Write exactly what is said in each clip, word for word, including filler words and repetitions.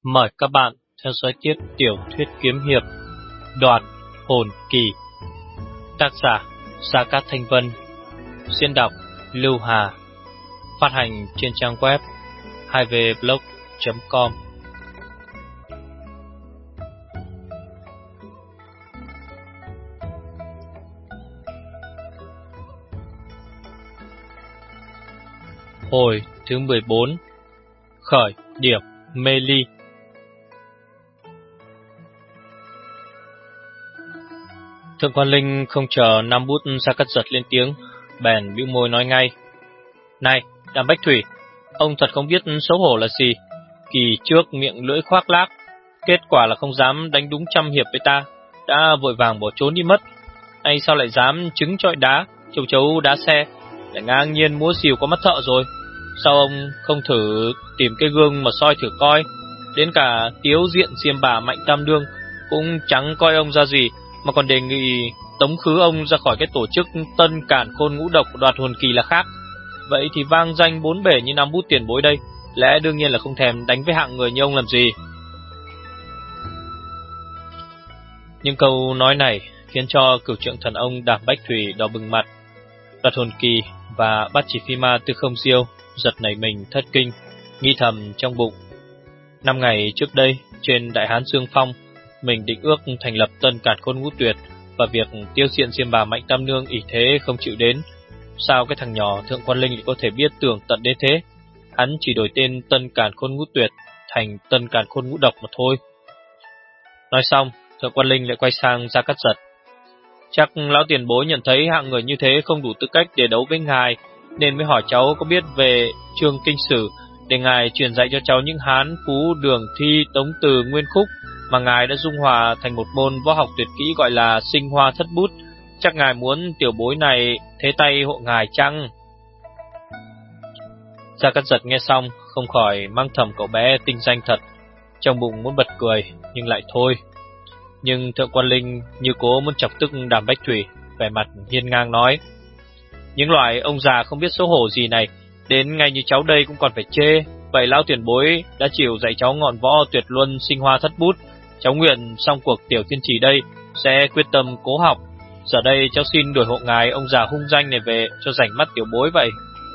Mời các bạn theo dõi tiếp tiểu thuyết kiếm hiệp Đoạt Hồn Kỳ. Tác giả Gia Cát Thanh Vân. Diễn đọc Lưu Hà. Phát hành trên trang web hai v blog chấm com. Hồi thứ mười bốn. Khởi điểm mê ly. Thượng quan Linh không chờ Nam Bút Gia Cát Giật lên tiếng, bèn bĩu môi nói ngay: "Này, Đàm Bách Thủy, ông thật không biết xấu hổ là gì. Kỳ trước miệng lưỡi khoác lác, kết quả là không dám đánh đúng trăm hiệp với ta, đã vội vàng bỏ trốn đi mất. Nay sao lại dám trứng trọi đá, châu chấu đá xe, lại ngang nhiên múa xìu qua mắt thợ rồi. Sao ông không thử tìm cái gương mà soi thử coi? Đến cả tiếu diện xiêm bà Mạnh Tam Đương cũng chẳng coi ông ra gì, mà còn đề nghị tống khứ ông ra khỏi cái tổ chức Tân Cản Khôn Ngũ Độc Đoạt Hồn Kỳ là khác. Vậy thì vang danh bốn bể như Nam Bút tiền bối đây, lẽ đương nhiên là không thèm đánh với hạng người như ông làm gì." Những câu nói này khiến cho cửu trượng thần ông Đàm Bách Thủy đỏ bừng mặt. Đoạt Hồn Kỳ và Bát Chỉ Phi Ma Tư Không Diêu giật nảy mình thất kinh, nghĩ thầm trong bụng: năm ngày trước đây trên Đại Hán Dương Phong, mình định ước thành lập Tân Cản Khôn Ngũ Tuyệt, và việc tiêu diện xiêm bà Mạnh Tam Nương ỷ thế không chịu đến. Sao cái thằng nhỏ Thượng quan Linh lại có thể biết tưởng tận đến thế? Hắn chỉ đổi tên Tân Cản Khôn Ngũ Tuyệt thành Tân Cản Khôn Ngũ Độc mà thôi. Nói xong, Thượng quan Linh lại quay sang Gia Cát Giật: "Chắc lão tiền bối nhận thấy hạng người như thế không đủ tư cách để đấu với ngài, nên mới hỏi cháu có biết về chương kinh sử, để ngài truyền dạy cho cháu những Hán Phú Đường Thi Tống Từ Nguyên Khúc mà ngài đã dung hòa thành một môn võ học tuyệt kỹ gọi là Sinh Hoa Thất Bút. Chắc ngài muốn tiểu bối này thế tay hộ ngài chăng?" Gia Cát Giật nghe xong không khỏi mang thầm cậu bé tinh danh thật, trong bụng muốn bật cười nhưng lại thôi. Nhưng Thượng quan Linh như cố muốn chọc tức Đàm Bách Thủy, vẻ mặt hiên ngang nói: "Những loại ông già không biết xấu hổ gì này, đến ngay như cháu đây cũng còn phải chê. Vậy lão tiền bối đã chịu dạy cháu ngọn võ tuyệt luân Sinh Hoa Thất Bút, cháu nguyện xong cuộc tiểu thiên trì đây sẽ quyết tâm cố học. Giờ đây cháu xin đuổi hộ ngài ông già hung danh này về cho rảnh mắt tiểu bối vậy."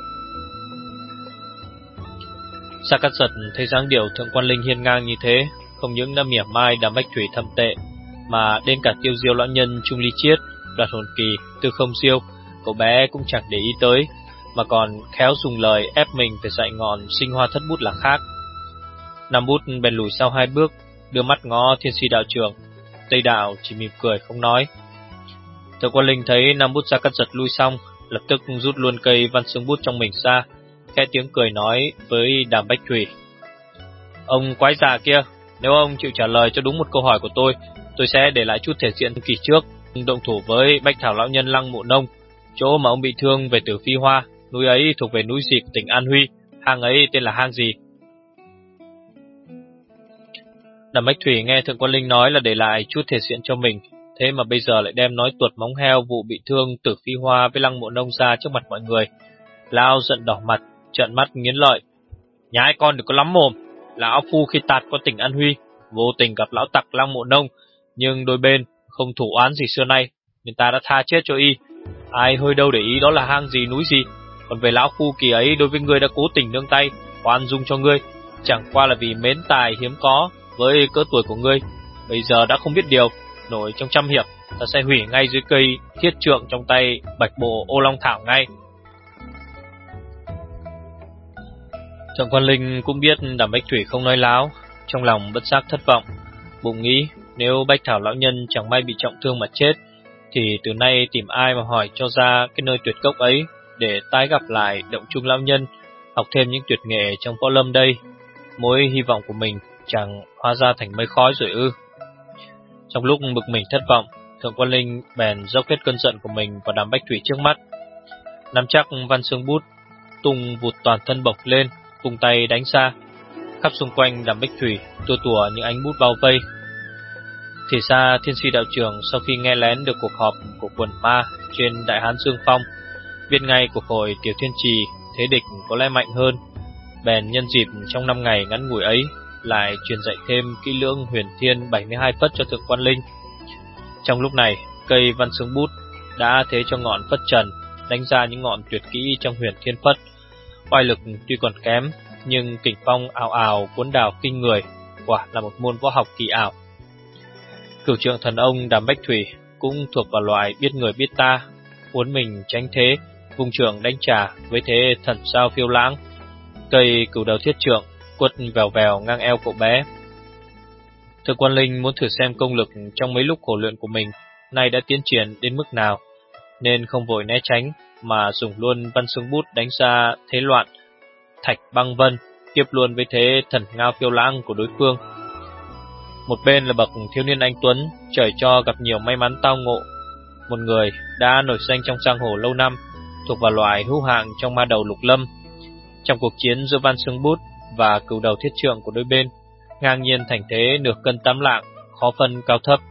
Gia Cát Giật thấy dáng điệu Thượng quan Linh hiên ngang như thế, không những đã mỉa mai Đàm Bách Thủy thâm tệ, mà đến cả Tiêu Diêu lão nhân Trung Ly Chiết, Đoạt Hồn Kỳ, Tư Không Diêu, cậu bé cũng chẳng để ý tới, mà còn khéo dùng lời ép mình phải dạy ngọn Sinh Hoa Thất Bút là khác. Nam Bút bèn lùi sau hai bước, đưa mắt ngó Thiên Si đạo trưởng. Tây đạo chỉ mỉm cười không nói. Thượng quan Linh thấy Nam Bút Gia Cát Giật lui xong, lập tức rút luôn cây văn xương bút trong mình ra, khẽ tiếng cười nói với Đàm Bách Thủy: "Ông quái già kia, nếu ông chịu trả lời cho đúng một câu hỏi của tôi, tôi sẽ để lại chút thể diện kỳ trước, động thủ với Bách Thảo lão nhân Lăng Mộ Nông. Chỗ mà ông bị thương về Tử Phi Hoa, núi ấy thuộc về núi gì của tỉnh An Huy, hang ấy tên là hang gì?" Đàm Bách Thủy nghe Thượng quan Linh nói là để lại chút thể diện cho mình, thế mà bây giờ lại đem nói tuột móng heo vụ bị thương Tử Phi Hoa với Lăng Mộ Nông ra trước mặt mọi người. Lão giận đỏ mặt, trợn mắt nghiến lợi: "Nhái con đừng có lắm mồm. Lão phu khi tạt qua tỉnh An Huy, vô tình gặp lão tặc Lăng Mộ Nông, nhưng đôi bên không thủ oán gì xưa nay, nên ta đã tha chết cho y. Ai hơi đâu để ý đó là hang gì núi gì. Còn về lão phu kỳ ấy, đối với ngươi đã cố tình nương tay, khoan dung cho ngươi, chẳng qua là vì mến tài hiếm có với cỡ tuổi của ngươi. Bây giờ đã không biết điều, nổi trong trăm hiệp, ta sẽ hủy ngay dưới cây thiết trượng trong tay Bạch Bộ Ô Long Thảo ngay." Thượng quan Linh cũng biết Đàm Bách Thủy không nói láo, trong lòng bất giác thất vọng, bụng nghĩ nếu Bách Thảo lão nhân chẳng may bị trọng thương mà chết, thì từ nay tìm ai mà hỏi cho ra cái nơi tuyệt cốc ấy, để tái gặp lại Động Trung lão nhân, học thêm những tuyệt nghệ trong võ lâm đây. Mối hy vọng của mình chẳng hóa ra thành mây khói rồi ư? Trong lúc bực mình thất vọng, Thượng quan Linh bèn dốc hết cơn giận của mình vào Đàm Bách Thủy trước mắt, nắm chắc văn xương bút, tung vụt toàn thân bộc lên, vung tay đánh ra. Khắp xung quanh Đàm Bách Thủy tua tủa những ánh bút bao vây. Thì ra Thiên Si đạo trưởng sau khi nghe lén được cuộc họp của quần ma trên Đại Hán Dương Phong, biết ngay cuộc hội tiểu thiên trì thế địch có lẽ mạnh hơn, bèn nhân dịp trong năm ngày ngắn ngủi ấy lại truyền dạy thêm kỹ lưỡng huyền thiên bảy mươi hai phất cho Thượng Quan Linh. Trong lúc này, cây văn xương bút đã thế cho ngọn phất trần đánh ra những ngọn tuyệt kỹ trong huyền thiên phất. Oai lực tuy còn kém, nhưng kình phong ào ào cuốn đảo kinh người, quả là một môn võ học kỳ ảo. Cửu trượng thần ông Đàm Bách Thủy cũng thuộc vào loại biết người biết ta, uốn mình tránh thế, vung trường đánh trả với thế thần sao phiêu lãng. Cây cửu đầu thiết trượng quất vèo vèo ngang eo cậu bé. Thượng Quan Linh muốn thử xem công lực trong mấy lúc khổ luyện của mình nay đã tiến triển đến mức nào, nên không vội né tránh mà dùng luôn văn xương bút đánh ra thế loạn thạch băng vân, tiếp luôn với thế thần ngao phiêu lãng của đối phương. Một bên là bậc thiếu niên anh tuấn, trời cho gặp nhiều may mắn tao ngộ, một người đã nổi danh trong giang hồ lâu năm, thuộc vào loại hữu hạng trong ma đầu lục lâm. Trong cuộc chiến giữa văn xương bút và cửu đầu thiết trượng của đôi bên, ngang nhiên thành thế nửa cân tám lạng, khó phân cao thấp.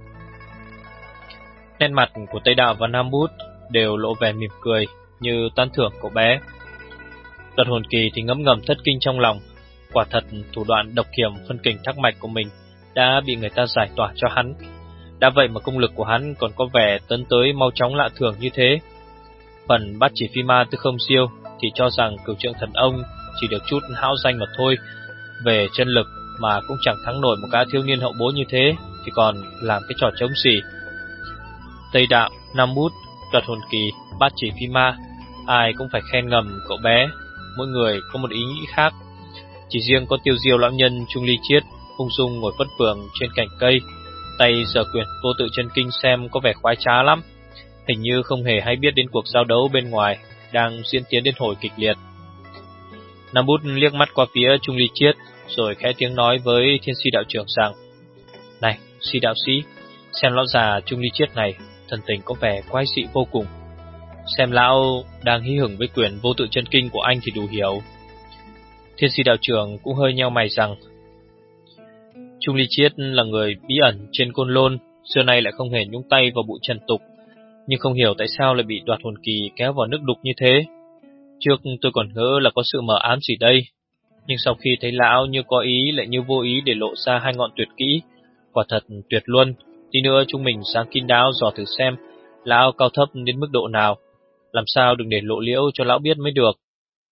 Nét mặt của Tây Đạo và Nam Bút đều lộ vẻ mỉm cười như tán thưởng cậu bé. Đoạt Hồn Kỳ thì ngấm ngầm thất kinh trong lòng, quả thật thủ đoạn độc hiểm phân kình thác mạch của mình đã bị người ta giải tỏa cho hắn. Đã vậy mà công lực của hắn còn có vẻ tấn tới mau chóng lạ thường như thế. Phần Bát Chỉ Phi Ma Tư Không Siêu thì cho rằng Cửu Trượng Thần Ông chỉ được chút hão danh mà thôi, về chân lực mà cũng chẳng thắng nổi một gã thiếu niên hậu bối như thế, thì còn làm cái trò trống gì. Tây Đạo, Nam Bút, Đoạt Hồn Kỳ, Bát Chỉ Phi Ma, ai cũng phải khen ngầm cậu bé, mỗi người có một ý nghĩ khác. Chỉ riêng có Tiêu Diêu lão nhân Trung Ly Chiết ung dung ngồi phất phường trên cành cây, tay giở quyển Vô Tự Chân Kinh xem có vẻ khoái trá lắm, hình như không hề hay biết đến cuộc giao đấu bên ngoài đang diễn tiến đến hồi kịch liệt. Nam Bút liếc mắt qua phía Trung Ly Chiết, rồi khẽ tiếng nói với Thiên Si đạo trưởng rằng: "Này, Si đạo sĩ, xem lão già Trung Ly Chiết này, thần tình có vẻ quái dị vô cùng. Xem lão đang hí hửng với quyển Vô Tự Chân Kinh của anh thì đủ hiểu." Thiên Si đạo trưởng cũng hơi nheo mày rằng: Trung Ly Chiết là người bí ẩn trên Côn Lôn, xưa nay lại không hề nhúng tay vào bụi trần tục, nhưng không hiểu tại sao lại bị Đoạt Hồn Kỳ kéo vào nước đục như thế. Trước tôi còn ngỡ là có sự mờ ám gì đây, nhưng sau khi thấy lão như có ý lại như vô ý để lộ ra hai ngọn tuyệt kỹ, quả thật tuyệt luôn. Tí nữa chúng mình sáng kín đáo dò thử xem lão cao thấp đến mức độ nào, làm sao đừng để lộ liễu cho lão biết mới được.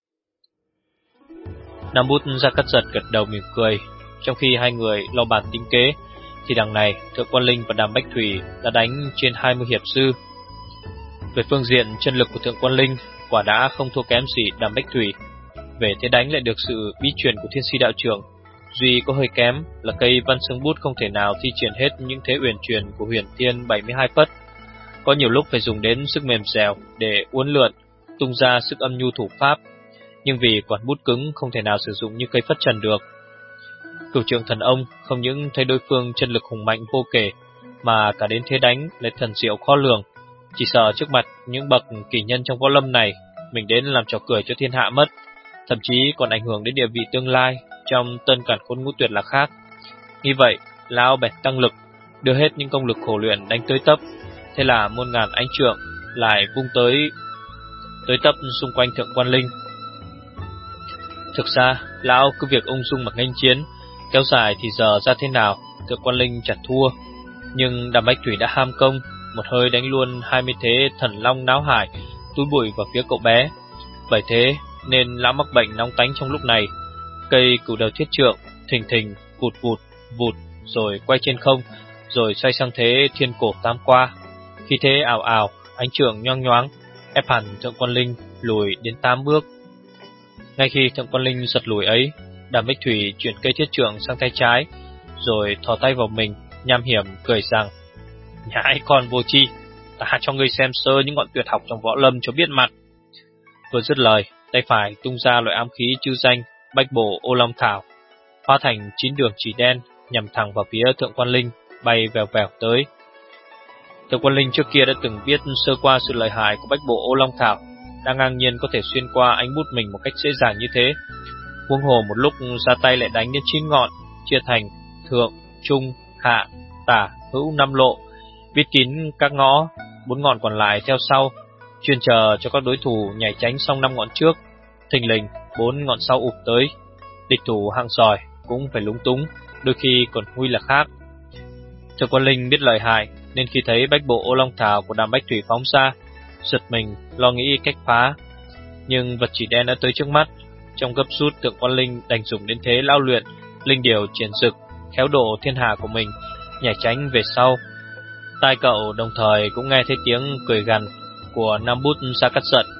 Nam Bút ra cắt giật gật đầu mỉm cười. Trong khi hai người lo bàn tính kế, thì đằng này Thượng Quan Linh và Đàm Bách Thủy đã đánh trên hai mươi hiệp sư. Về phương diện chân lực của Thượng Quan Linh, quả đã không thua kém gì Đàm Bách Thủy. Về thế đánh lại được sự bí truyền của Thiên Si đạo trưởng, duy có hơi kém là cây văn xương bút không thể nào thi triển hết những thế uyển chuyển của huyền thiên bảy mươi hai phất. Có nhiều lúc phải dùng đến sức mềm dẻo để uốn lượn, tung ra sức âm nhu thủ pháp, nhưng vì quản bút cứng không thể nào sử dụng như cây phất trần được. Cửu Trượng Thần Ông không những thấy đối phương chân lực hùng mạnh vô kể, mà cả đến thế đánh lại thần diệu khó lường, chỉ sợ trước mặt những bậc kỳ nhân trong võ lâm này, mình đến làm trò cười cho thiên hạ mất, thậm chí còn ảnh hưởng đến địa vị tương lai trong Tân Cản Khôn Ngũ Tuyệt là khác. Như vậy, lão bèn tăng lực, đưa hết những công lực khổ luyện đánh tới tấp, thế là muôn ngàn ánh trượng lại vung tới tới tấp xung quanh Thượng Quan Linh. Thực ra, lão cứ việc ung dung mà nghênh chiến, kéo dài thì giờ ra thế nào, Thượng Quan Linh chẳng thua. Nhưng Đàm Bách Thủy đã ham công, một hơi đánh luôn hai mươi thế thần long náo hải, túi bụi vào phía cậu bé. Bởi thế nên lão mắc bệnh nóng tánh trong lúc này. Cây cửu đầu thiết trượng thình thình vụt vụt vụt rồi quay trên không, rồi xoay sang thế thiên cổ tam qua. Khi thế ảo ảo, ánh trượng nhoang nhoáng ép hẳn Thượng Quan Linh lùi đến tám bước. Ngay khi Thượng Quan Linh giật lùi ấy, Đàm Bách Thủy chuyển cây thiết trượng sang tay trái, rồi thò tay vào mình, nham hiểm cười rằng: "Nhãi con vô tri, ta cho ngươi xem sơ những ngọn tuyệt học trong võ lâm cho biết mặt." Vừa dứt lời, tay phải tung ra loại ám khí chư danh Bách Bổ Ô Long Thảo, hóa thành chín đường chỉ đen nhằm thẳng vào phía Thượng Quan Linh, bay vèo vèo tới. Thượng Quan Linh trước kia đã từng biết sơ qua sự lợi hại của Bách Bộ Ô Long Thảo, đang ngang nhiên có thể xuyên qua ánh bút mình một cách dễ dàng như thế. Huống hồ một lúc ra tay lại đánh đến chín ngọn, chia thành thượng, trung, hạ, tả, hữu năm lộ, viết kín các ngõ, bốn ngọn còn lại theo sau, chuyên chờ cho các đối thủ nhảy tránh xong năm ngọn trước. Thình lình bốn ngọn sau ụp tới. Địch thủ hạng giỏi cũng phải lúng túng, đôi khi còn nguy là khác. Thượng Quan Linh biết lợi hại, nên khi thấy bách bộ ô long thảo của Đàm Bách Thủy phóng xa, giật mình lo nghĩ cách phá. Nhưng vật chỉ đen đã tới trước mắt. Trong gấp rút, Thượng Quan Linh đành dùng đến thế lao luyện linh điều triển dực, khéo độ thiên hà của mình, nhảy tránh về sau. Tai cậu đồng thời cũng nghe thấy tiếng cười gằn của Nam Bút Sa Cát Giận.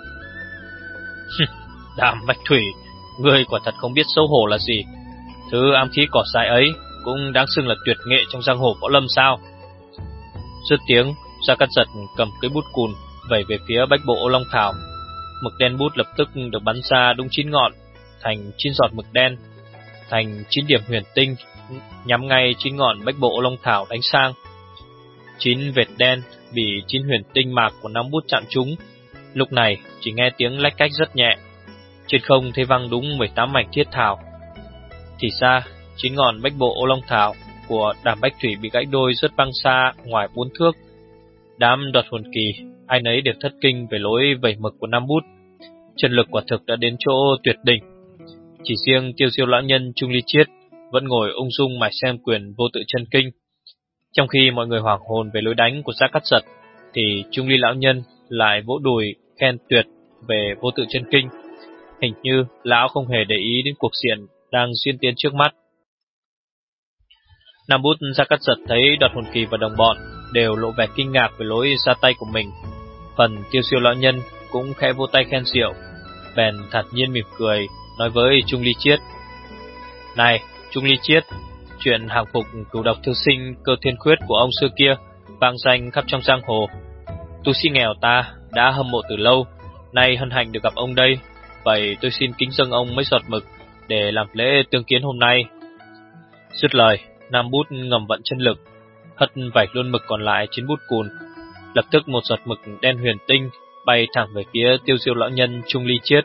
Đàm Bách Thủy, ngươi quả thật không biết xấu hổ là gì. Thứ ám khí cỏ dại ấy cũng đáng xưng là tuyệt nghệ trong giang hồ võ lâm sao? Dứt tiếng, Sa Cát Giật cầm cái bút cùn vẩy về phía bách bộ ô long thảo. Mực đen bút lập tức được bắn ra đúng chín ngọn, thành chín giọt mực đen, thành chín điểm huyền tinh, nhắm ngay chín ngọn bách bộ ô long thảo đánh sang. Chín vệt đen bị chín huyền tinh mạc của nắm bút chạm trúng. Lúc này chỉ nghe tiếng lách cách rất nhẹ, trên không thấy văng đúng mười tám mảnh thiết thảo. Thì ra chín ngọn bách bộ ô long thảo của Đàm Bách Thủy bị gãy đôi rớt văng xa ngoài bốn thước. Đám đoạt hồn kỳ ai nấy đều thất kinh về lối vẩy mực của Nam Bút. Chân lực quả thực đã đến chỗ tuyệt đỉnh. Chỉ riêng Tiêu Diêu lão nhân Trung Ly Chiết vẫn ngồi ung dung mải xem quyền vô tự chân kinh. Trong khi mọi người hoảng hồn về lối đánh của Sa Cát Giật, thì Trung Ly lão nhân lại vỗ đùi khen tuyệt về vô tự chân kinh. Hình như lão không hề để ý đến cuộc diện đang diễn tiến trước mắt. Nam Bút Sa Cát Giật thấy đoạt hồn kỳ và đồng bọn đều lộ vẻ kinh ngạc về lối ra tay của mình. Phần Tiêu Diêu lão nhân cũng khẽ vỗ tay khen rượu, bèn thản nhiên mỉm cười nói với Trung Ly Chiết: Này Trung Ly Chiết, chuyện hàng phục cửu độc thư sinh Cơ Thiên Khuyết của ông xưa kia vang danh khắp trong giang hồ. Tu sĩ nghèo ta đã hâm mộ từ lâu, nay hân hạnh được gặp ông đây, vậy tôi xin kính dâng ông mấy giọt mực để làm lễ tương kiến hôm nay. Dứt lời, Nam Bút ngầm vận chân lực, hất vẩy luôn mực còn lại trên bút cùn. Lập tức một giọt mực đen huyền tinh bay thẳng về phía Tiêu Diêu lão nhân Trung Ly Chiết.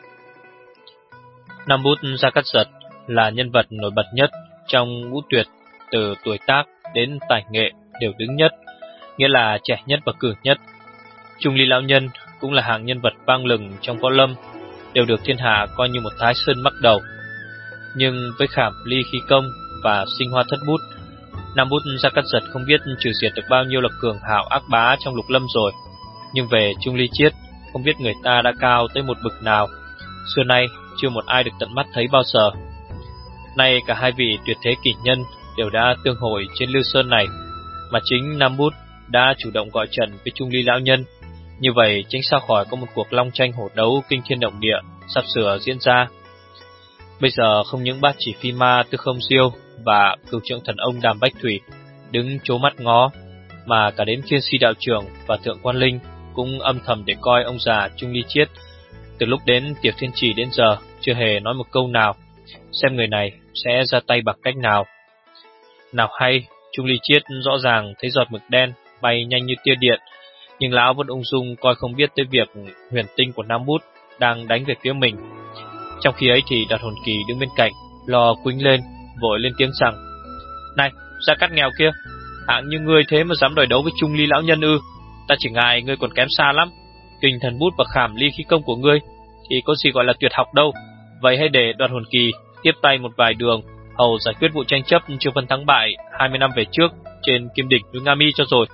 Nam Bút Sa Cát Giật là nhân vật nổi bật nhất trong ngũ tuyệt, từ tuổi tác đến tài nghệ đều đứng nhất, nghĩa là trẻ nhất và cử nhất. Trung Ly lão nhân cũng là hạng nhân vật vang lừng trong võ lâm, đều được thiên hạ coi như một thái sơn mắc đầu. Nhưng với khảm ly khí công và sinh hoa thất bút, Nam Bút Sa Cát Giật không biết trừ diệt được bao nhiêu là cường hào ác bá trong lục lâm rồi. Nhưng về Trung Ly Chiết, không biết người ta đã cao tới một bậc nào, xưa nay chưa một ai được tận mắt thấy bao giờ. Nay cả hai vị tuyệt thế kỷ nhân đều đã tương hội trên Lư Sơn này, mà chính Nam Bút đã chủ động gọi trận với Trung Ly lão nhân. Như vậy chính sao khỏi có một cuộc long tranh hổ đấu kinh thiên động địa sắp sửa diễn ra. Bây giờ không những Bát Chỉ Phi Ma Tư Không Diêu và cửu trượng thần ông Đàm Bách Thủy đứng trố mắt ngó, mà cả đến Thiên Si đạo trưởng và Thượng Quan Linh cũng âm thầm để coi ông già Trung Ly Chiết. Từ lúc đến Tiểu Thiên Trì đến giờ chưa hề nói một câu nào, xem người này sẽ ra tay bằng cách nào. Nào hay, Trung Ly Chiết rõ ràng thấy giọt mực đen bay nhanh như tia điện, nhưng lão vẫn ung dung coi không biết tới việc huyền tinh của Nam Bút đang đánh về phía mình. Trong khi ấy thì Đoạt Hồn Kỳ đứng bên cạnh lo quýnh lên, vội lên tiếng rằng: Này, Gia Cát nghèo kia, hạng như ngươi thế mà dám đòi đấu với Trung Ly lão nhân ư? Ta chỉ ngại ngươi còn kém xa lắm. Kình thần bút và khảm ly khí công của ngươi thì có gì gọi là tuyệt học đâu. Vậy hãy để Đoạt Hồn Kỳ tiếp tay một vài đường, hầu giải quyết vụ tranh chấp chưa phân thắng bại hai mươi năm về trước trên kim đỉnh núi Nga Mi cho rồi.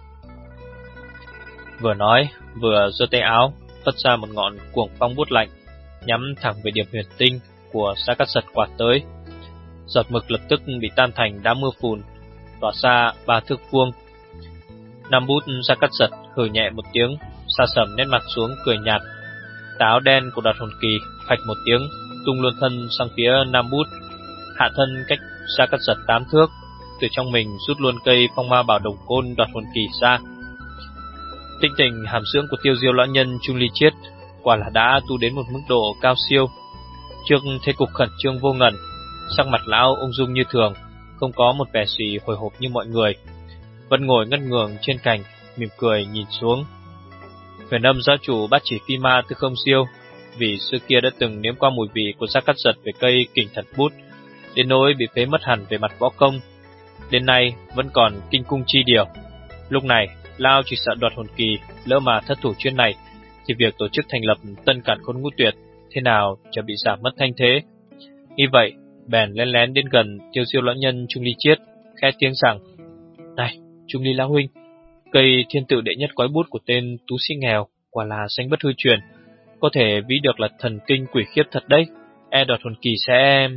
Vừa nói vừa giơ tay áo phất ra một ngọn cuồng phong bút lạnh, nhắm thẳng về điểm huyền tinh của Sa Cát Giật quạt tới. Giọt mực lập tức bị tan thành đám mưa phùn, tỏa ra ba thước vuông. Nam Bút Sa Cát Giật hừ nhẹ một tiếng, sa sầm nét mặt xuống cười nhạt. Tà áo đen của Đoạt Hồn Kỳ phạch một tiếng tung luôn thân sang phía Nam Bút, hạ thân cách Sa Cát Giật tám thước, từ trong mình rút luôn cây phong ma bảo đồng côn Đoạt Hồn Kỳ ra. Tinh tình hàm dưỡng của Tiêu Diêu lão nhân Trung Ly Chiết quả là đã tu đến một mức độ cao siêu. Trước thế cục khẩn trương vô ngần, sắc mặt lão ung dung như thường, không có một vẻ gì hồi hộp như mọi người, vẫn ngồi ngất ngường trên cành, mỉm cười nhìn xuống. Huyền Âm giáo chủ Bát Chỉ Phi Ma Tư Không Diêu vì xưa kia đã từng nếm qua mùi vị của Sa Cát Giật về cây kình thần bút, đến nỗi bị phế mất hẳn về mặt võ công, đến nay vẫn còn kinh cung chi điều. Lúc này lão chỉ sợ Đoạt Hồn Kỳ lỡ mà thất thủ chuyến này, thì việc tổ chức thành lập Tân Cản Khôn Ngũ Tuyệt thế nào chả bị giảm mất thanh thế. Như vậy bèn lén lén đến gần Tiêu Diêu lão nhân Trung Ly Chiết, khẽ tiếng rằng: "Này, Trung Ly lão huynh, cây thiên tự đệ nhất quái bút của tên tú sĩ nghèo quả là danh bất hư truyền, có thể ví được là thần kinh quỷ khiếp thật đấy. E Đoạt Hồn Kỳ sẽ..."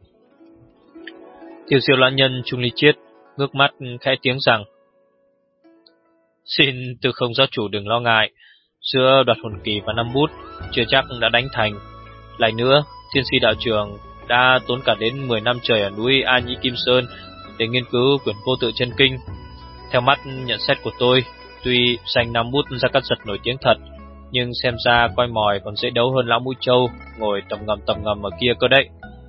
Tiêu Diêu lão nhân Trung Ly Chiết ngước mắt khẽ tiếng rằng: "Xin Tư Không giáo chủ đừng lo ngại, giữa Đoạt Hồn Kỳ và năm bút chưa chắc đã đánh thành. Lại nữa, Thiên Si đạo trưởng đã tốn cả đến mười năm trời ở núi A Nhĩ Kim Sơn để nghiên cứu quyển Vô Tự Chân Kinh. Theo mắt nhận xét của tôi, tuy danh năm bút Gia Cát Giật nổi tiếng thật, nhưng xem ra coi mồi còn dễ đấu hơn lão mũi trâu ngồi tầm ngầm tầm ngầm ở kia cơ đấy."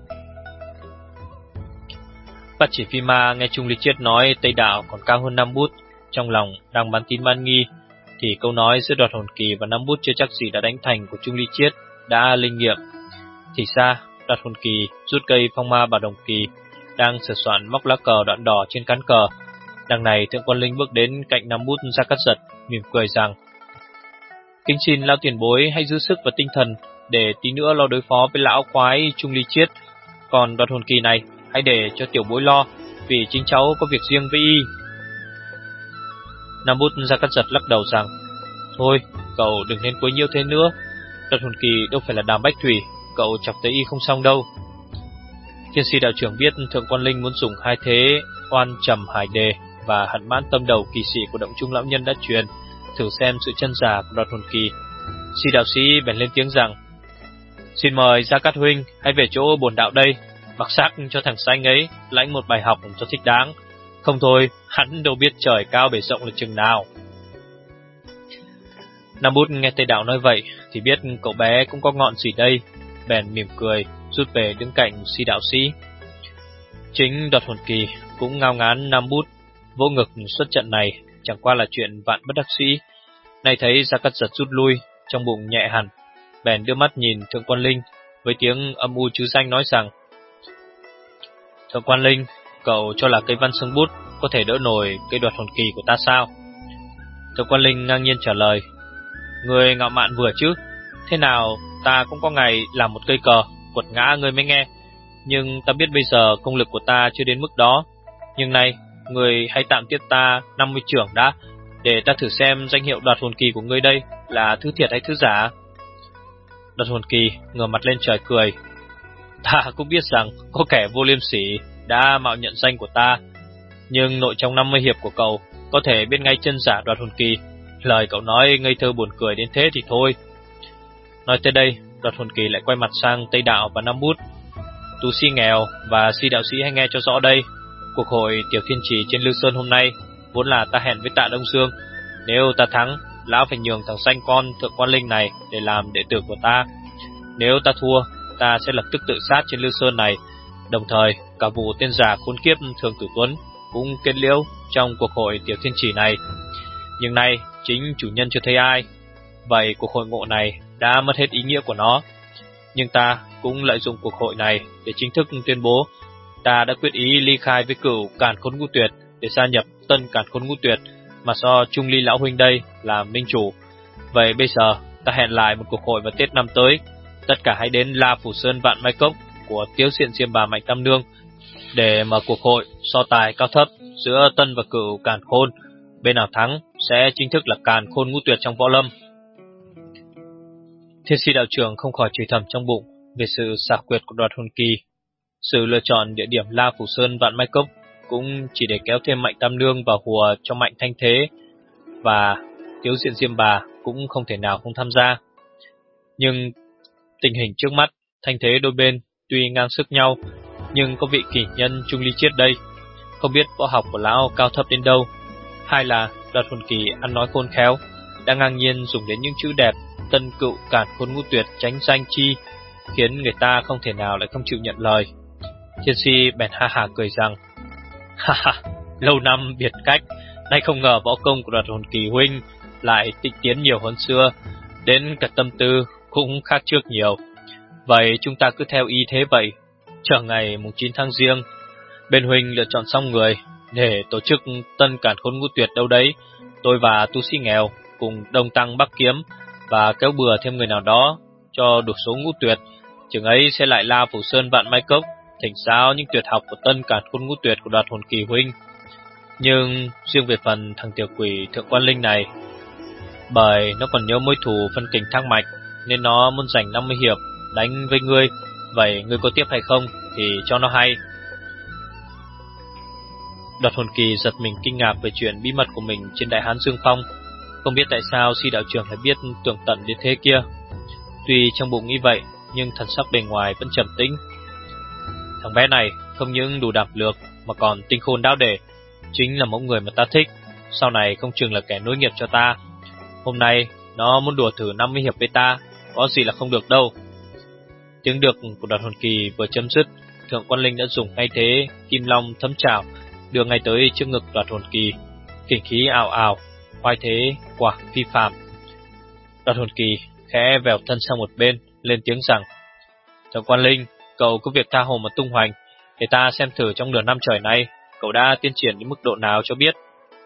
Bát Chỉ Phi Ma nghe Trung Ly Chiết nói Tây đạo còn cao hơn năm bút, trong lòng đang bán tín bán nghi, thì câu nói giữa Đoạt Hồn Kỳ và năm bút chưa chắc gì đã đánh thành của Trung Ly Chiết đã linh nghiệm. Thì ra Đoạt Hồn Kỳ rút cây Phong Ma Bảo Đồng Kỳ, đang sửa soạn móc lá cờ đoạn đỏ trên cán cờ. Đằng này Thượng Quan Linh bước đến cạnh năm bút Gia Cát Giật, mỉm cười rằng: "Kính xin lão tiền bối hãy giữ sức và tinh thần để tí nữa lo đối phó với lão quái Trung Ly Chiết. Còn Đoạt Hồn Kỳ này hãy để cho tiểu bối lo, vì chính cháu có việc riêng với y." Năm bút Gia Cát Giật lắc đầu rằng: "Thôi, cậu đừng nên quấy nhiễu thế nữa. Đoạt Hồn Kỳ đâu phải là đàm bách thủy, cậu chọc tới y không xong đâu." Thiên Si đạo trưởng biết Thượng Quan Linh muốn dùng hai thế oan trầm hải đề và hận mãn tâm đầu kỳ sĩ của Động Trung lão nhân đã truyền, thử xem sự chân giả của Đoạt Hồn Kỳ. Si đạo sĩ bèn lên tiếng rằng: "Xin mời Gia Cát huynh hãy về chỗ bổn đạo đây, mặc xác cho thằng xanh ấy lãnh một bài học cho thích đáng. Không thôi, hắn đâu biết trời cao bể rộng là chừng nào." Nam Bút nghe Tây đạo nói vậy thì biết cậu bé cũng có ngọn gì đây, bèn mỉm cười rút về đứng cạnh Si đạo sĩ. Chính Đoạt Hồn Kỳ cũng ngao ngán Nam Bút vỗ ngực xuất trận này chẳng qua là chuyện vạn bất đắc sĩ. Nay thấy Gia Cát Giật rút lui, trong bụng nhẹ hẳn, bèn đưa mắt nhìn Thượng Quan Linh với tiếng âm u chứ danh nói rằng: "Thượng Quan Linh, cậu cho là cây Văn Xương Bút có thể đỡ nổi cây Đoạt Hồn Kỳ của ta sao?" Thượng Quan Linh ngang nhiên trả lời: "Người ngạo mạn vừa chứ, thế nào ta cũng có ngày làm một cây cờ quật ngã người mới nghe. Nhưng ta biết bây giờ công lực của ta chưa đến mức đó. Nhưng nay người hãy tạm tiếp ta năm mươi chưởng đã, để ta thử xem danh hiệu Đoạt Hồn Kỳ của ngươi đây là thứ thiệt hay thứ giả." Đoạt Hồn Kỳ ngửa mặt lên trời cười: "Ta cũng biết rằng có kẻ vô liêm sỉ đã mạo nhận danh của ta, nhưng nội trong năm mươi hiệp của cậu có thể biết ngay chân giả Đoạt Hồn Kỳ. Lời cậu nói ngây thơ buồn cười đến thế thì thôi." Nói tới đây, Đoạt Hồn Kỳ lại quay mặt sang Tây đạo và Nam Bút: "Tú sĩ nghèo và Si đạo sĩ hãy nghe cho rõ đây. Cuộc hội Tiểu Thiên Trì trên Lư Sơn hôm nay vốn là ta hẹn với Tạ Đông Dương. Nếu ta thắng, lão phải nhường thằng xanh con Thượng Quan Linh này để làm đệ tử của ta. Nếu ta thua, ta sẽ lập tức tự sát trên Lư Sơn này. Đồng thời, cả vụ tên già khốn kiếp Thường Tử Tuấn cũng kết liễu trong cuộc hội Tiểu Thiên Trì này. Nhưng nay chính chủ nhân chưa thấy ai, vậy cuộc hội ngộ này đã mất hết ý nghĩa của nó. Nhưng ta cũng lợi dụng cuộc hội này để chính thức tuyên bố ta đã quyết ý ly khai với cửu Càn Khôn Ngũ Tuyệt để gia nhập Tân Càn Khôn Ngũ Tuyệt, mà do Trung Ly lão huynh đây làm minh chủ. Vậy bây giờ ta hẹn lại một cuộc hội vào Tết năm tới, tất cả hãy đến La Phủ Sơn Vạn Mai Cốc của Tiếu Diện Diêm Bà Mạnh Tam Nương để mở cuộc hội so tài cao thấp giữa Tân và cửu Càn Khôn. Bên nào thắng sẽ chính thức là Càn Khôn Ngũ Tuyệt trong võ lâm." Thiên Si đạo trưởng không khỏi chửi thầm trong bụng về sự xảo quyệt của Đoạt Hồn Kỳ. Sự lựa chọn địa điểm La Phủ Sơn Vạn Mai Cốc cũng chỉ để kéo thêm Mạnh Tam Nương vào hùa cho Mạnh Thanh Thế, và Tiếu Diện Diêm Bà cũng không thể nào không tham gia. Nhưng tình hình trước mắt, thanh thế đôi bên tuy ngang sức nhau, nhưng có vị kỷ nhân Trung Ly Chiết đây, không biết võ học của lão cao thấp đến đâu, hay là Đoạt Hồn Kỳ ăn nói khôn khéo, đã ngang nhiên dùng đến những chữ đẹp Tân Cựu Càn Khôn Ngũ Tuyệt tránh danh chi, khiến người ta không thể nào lại không chịu nhận lời. Thiên Si bèn ha ha cười rằng: "Ha ha, lâu năm biệt cách, nay không ngờ võ công của Đoạt Hồn Kỳ huynh lại tịnh tiến nhiều hơn xưa, đến cả tâm tư cũng khác trước nhiều. Vậy chúng ta cứ theo ý thế vậy, chờ ngày mùng chín tháng Giêng, bên huynh lựa chọn xong người để tổ chức Tân Càn Khôn Ngũ Tuyệt đâu đấy, tôi và tu sĩ nghèo cùng đồng tăng bắc kiếm và kéo bừa thêm người nào đó cho đủ số ngũ tuyệt, chừng ấy sẽ lại La Phủ Sơn Vạn Mai Cốc thỉnh giáo những tuyệt học của tân càn khôn ngũ tuyệt của Đoạt Hồn Kỳ huynh. Nhưng riêng về phần thằng tiểu quỷ Thượng Quan Linh này, bởi nó còn nhớ mối thù phân kình thác mạch, nên nó muốn dành năm mươi hiệp đánh với ngươi. Vậy ngươi có tiếp hay không thì cho nó hay. Đoạt Hồn Kỳ giật mình kinh ngạc về chuyện bí mật của mình trên Đại Hán Dương Phong. Không biết tại sao Si đạo trưởng lại biết tường tận đến thế kia. Tuy trong bụng nghĩ vậy, nhưng thần sắc bề ngoài vẫn trầm tĩnh. Thằng bé này không những đủ đảm lược mà còn tinh khôn đáo để, chính là mẫu người mà ta thích. Sau này không chừng là kẻ nối nghiệp cho ta. Hôm nay nó muốn đùa thử năm mươi hiệp với ta, có gì là không được đâu. Tiếng được của Đoạt Hồn Kỳ vừa chấm dứt, Thượng Quan Linh đã dùng ngay thế kim long thấm trảo đưa ngay tới trước ngực Đoạt Hồn Kỳ. Kình khí ào ào, oai thế quả phi phàm. Đoạt Hồn Kỳ khẽ vèo thân sang một bên, lên tiếng rằng: Thượng Quan Linh, cậu cứ việc tha hồ mà tung hoành, để ta xem thử trong nửa năm trời nay cậu đã tiến triển đến mức độ nào cho biết.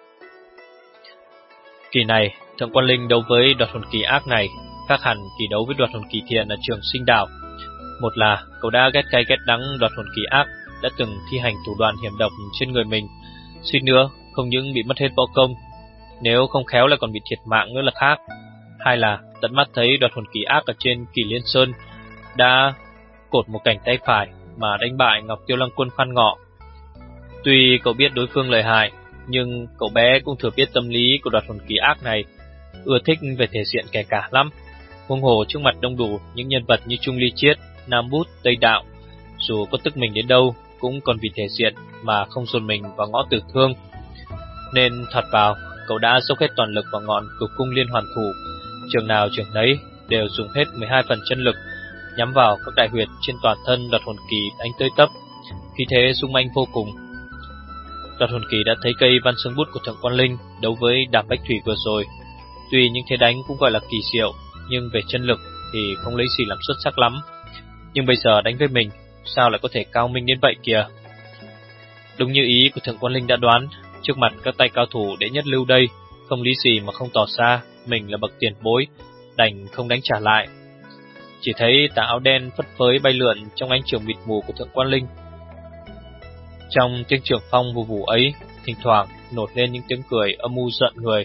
Kỳ này, Thượng Quan Linh đấu với Đoạt Hồn Kỳ ác này khác hẳn kỳ đấu với Đoạt Hồn Kỳ thiện ở Trường Sinh Đảo. Một là cậu đã ghét cay ghét đắng Đoạt Hồn Kỳ ác đã từng thi hành thủ đoạn hiểm độc trên người mình, suýt nữa không những bị mất hết võ công, nếu không khéo lại còn bị thiệt mạng nữa là khác. Hai là tận mắt thấy Đoạt Hồn Kỳ ác ở trên Kỳ Liên Sơn đã cột một cánh tay phải mà đánh bại Ngọc Tiêu Lăng Quân Phan Ngọ. Tuy cậu biết đối phương lợi hại, nhưng cậu bé cũng thừa biết tâm lý của Đoạt Hồn Kỳ ác này, ưa thích về thể diện kẻ cả lắm. Huống hồ trước mặt đông đủ những nhân vật như Trung Ly Chiết, Nam Bút, Tây Đạo, dù có tức mình đến đâu cũng còn vì thể diện mà không dồn mình vào ngõ tử thương. Nên thoạt vào, cậu đã dốc hết toàn lực vào ngọn Cửu Cung Liên Hoàn Thủ, trường nào trường đấy đều dùng hết mười hai phần chân lực, nhắm vào các đại huyệt trên toàn thân Đoạt Hồn Kỳ đánh tới tấp, khí thế sung manh vô cùng. Đoạt Hồn Kỳ đã thấy cây văn xương bút của Thượng Quan Linh đấu với Đàm Bách Thủy vừa rồi. Tuy những thế đánh cũng gọi là kỳ diệu, nhưng về chân lực thì không lấy gì làm xuất sắc lắm. Nhưng bây giờ đánh với mình, sao lại có thể cao minh đến vậy kìa. Đúng như ý của Thượng Quan Linh đã đoán, trước mặt các tay cao thủ đệ nhất lưu đây, không lý gì mà không tỏ ra mình là bậc tiền bối, đành không đánh trả lại. Chỉ thấy tà áo đen phất phới bay lượn trong ánh chiều mịt mù của Thượng Quan Linh. Trong tiếng trường phong vù vù ấy, thỉnh thoảng nổi lên những tiếng cười âm u giận người.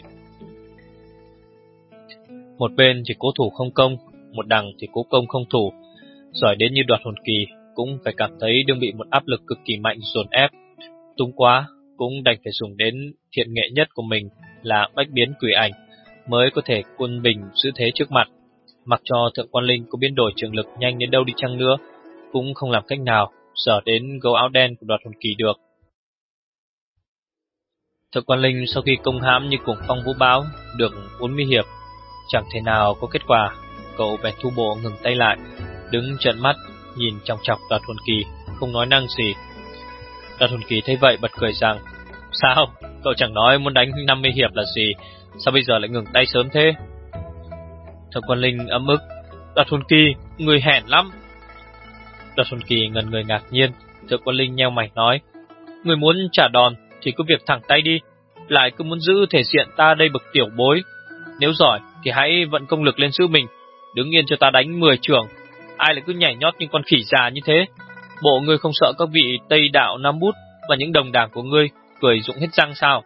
Một bên thì cố thủ không công, một đằng thì cố công không thủ. Giỏi đến như Đoạt Hồn Kỳ cũng phải cảm thấy đương bị một áp lực cực kỳ mạnh dồn ép. Túng quá cũng đành phải dùng đến thiện nghệ nhất của mình là bách biến quỷ ảnh mới có thể quân bình giữ thế trước mặt. Mặc cho Thượng Quan Linh có biến đổi trường lực nhanh đến đâu đi chăng nữa, cũng không làm cách nào dở đến gấu áo đen của Đoạt Hồn Kỳ được. Thượng Quan Linh sau khi công hãm như cuồng phong vũ bão được bốn mươi hiệp, chẳng thể nào có kết quả. Cậu bèn thu bộ ngừng tay lại, đứng trợn mắt nhìn chòng chọc Đoạt Hồn Kỳ, không nói năng gì. Đoạt Hồn Kỳ thấy vậy bật cười rằng: Sao, cậu chẳng nói muốn đánh năm mươi hiệp là gì, sao bây giờ lại ngừng tay sớm thế? Thượng Quan Linh ấm ức: Đoạt Hồn Kỳ, người hèn lắm. Đoạt Hồn Kỳ ngần người ngạc nhiên. Thượng Quan Linh nheo mày nói: Người muốn trả đòn thì cứ việc thẳng tay đi, lại cứ muốn giữ thể diện ta đây bậc tiểu bối. Nếu giỏi thì hãy vận công lực lên giữ mình, đứng yên cho ta đánh mười chưởng. Ai lại cứ nhảy nhót như con khỉ già như thế? Bộ ngươi không sợ các vị Tây Đạo, Nam Bút và những đồng đảng của ngươi cười rụng hết răng sao?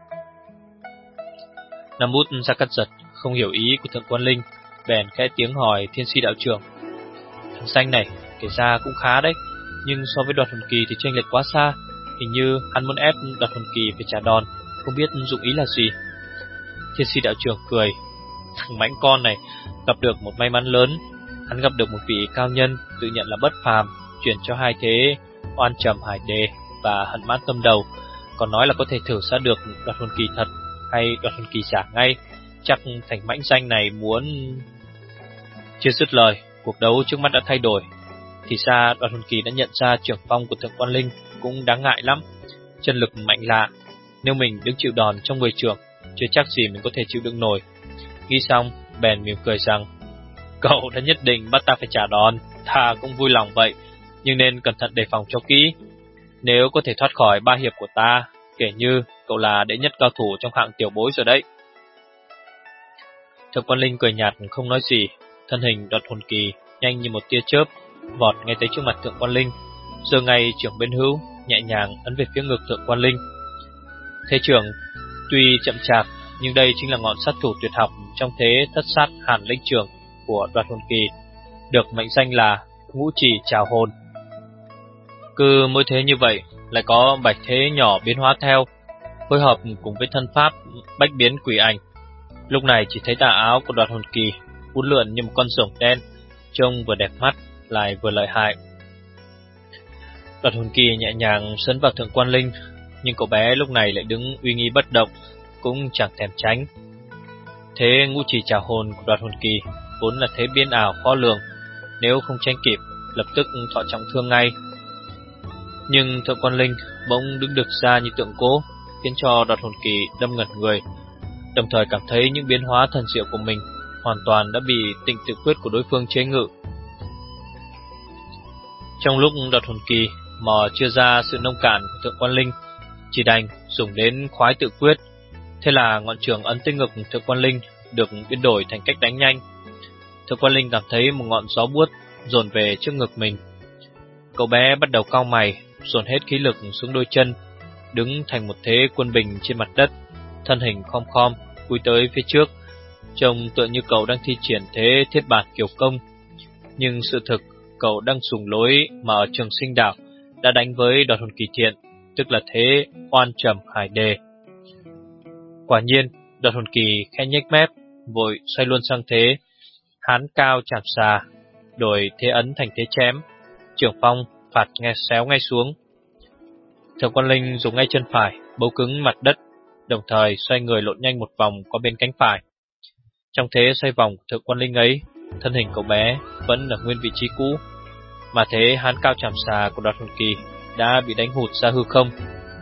Nam Bút ra cắt giật, không hiểu ý của Thượng Quan Linh, bèn khẽ tiếng hỏi Thiên Si đạo trưởng: Thằng xanh này kể ra cũng khá đấy, nhưng so với Đoạt Hồn Kỳ thì chênh lệch quá xa. Hình như hắn muốn ép Đoạt Hồn Kỳ phải trả đòn, không biết dụng ý là gì. Thiên Si đạo trưởng cười: Thằng mãnh con này gặp được một may mắn lớn. Hắn gặp được một vị cao nhân tự nhận là bất phàm, chuyển cho hai thế oan trầm hải đề và hận mãn tâm đầu, còn nói là có thể thử ra được Đoạt Hồn Kỳ thật hay Đoạt Hồn Kỳ giả ngay. Chắc thành mãnh danh này muốn... Chưa dứt lời, cuộc đấu trước mắt đã thay đổi. Thì ra Đoạt Hồn Kỳ đã nhận ra trưởng phong của Thượng Quan Linh cũng đáng ngại lắm, chân lực mạnh lạ. Nếu mình đứng chịu đòn trong mười trưởng, chưa chắc gì mình có thể chịu đựng nổi. Nghĩ xong, bèn mỉm cười rằng: Cậu đã nhất định bắt ta phải trả đòn, ta cũng vui lòng vậy, nhưng nên cẩn thận đề phòng cho kỹ. Nếu có thể thoát khỏi ba hiệp của ta, kể như cậu là đệ nhất cao thủ trong hạng tiểu bối rồi đấy. Thượng Quan Linh cười nhạt không nói gì. Thân hình Đoạt Hồn Kỳ nhanh như một tia chớp vọt ngay tới trước mặt Thượng Quan Linh. giơ ngay trưởng bên hữu, nhẹ nhàng ấn về phía ngực Thượng Quan Linh. Thế trưởng tuy chậm chạp, nhưng đây chính là ngọn sát thủ tuyệt học trong thế thất sát Hàn Linh trưởng của Đoạt Hồn Kỳ, được mệnh danh là Ngũ Chỉ Trảo Hồn. Cứ mỗi thế như vậy, lại có bảy thế nhỏ biến hóa theo, phối hợp cùng với thân pháp bách biến quỷ ảnh. Lúc này chỉ thấy tà áo của Đoạt Hồn Kỳ uốn lượn như một con rồng đen, trông vừa đẹp mắt lại vừa lợi hại. Đoạt Hồn Kỳ nhẹ nhàng sấn vào Thượng Quan Linh, nhưng cậu bé lúc này lại đứng uy nghi bất động, cũng chẳng thèm tránh. Thế Ngũ Chỉ Trảo Hồn của Đoạt Hồn Kỳ vốn là thế biến ảo khó lường, nếu không tránh kịp, lập tức thọ trọng thương ngay. Nhưng Thượng Quan Linh bỗng đứng được ra như tượng cố, khiến cho Đoạt Hồn Kỳ đâm ngẩn người, đồng thời cảm thấy những biến hóa thần diệu của mình hoàn toàn đã bị Tịnh Tự Quyết của đối phương chế ngự. Trong lúc Đoạt Hồn Kỳ mò chưa ra sự nông cạn của Thượng Quan Linh, chỉ đành dùng đến Khoái Tự Quyết. Thế là ngọn trường ấn tới ngực Thượng Quan Linh được biến đổi thành cách đánh nhanh. Thượng Quan Linh cảm thấy một ngọn gió buốt dồn về trước ngực mình. Cậu bé bắt đầu cau mày, dồn hết khí lực xuống đôi chân, đứng thành một thế quân bình trên mặt đất, thân hình khom khom cúi tới phía trước, trông tựa như cậu đang thi triển thế thiết bản kiều công. Nhưng sự thực, cậu đang dùng lối mà ở Trường Sinh Đảo đã đánh với Đoạt Hồn Kỳ Thiện, tức là thế oan trầm hải đề. Quả nhiên, Đoạt Hồn Kỳ khẽ nhếch mép, vội xoay luôn sang thế hán cao chạm xà, đổi thế ấn thành thế chém, trưởng phong phạt nghe xéo ngay xuống. Thượng Quan Linh dùng ngay chân phải bấu cứng mặt đất, đồng thời xoay người lộn nhanh một vòng qua bên cánh phải. Trong thế xoay vòng Thượng Quan Linh ấy, thân hình cậu bé vẫn ở nguyên vị trí cũ, mà thế hán cao chạm xà của Đoạt Hồn Kỳ đã bị đánh hụt ra hư không.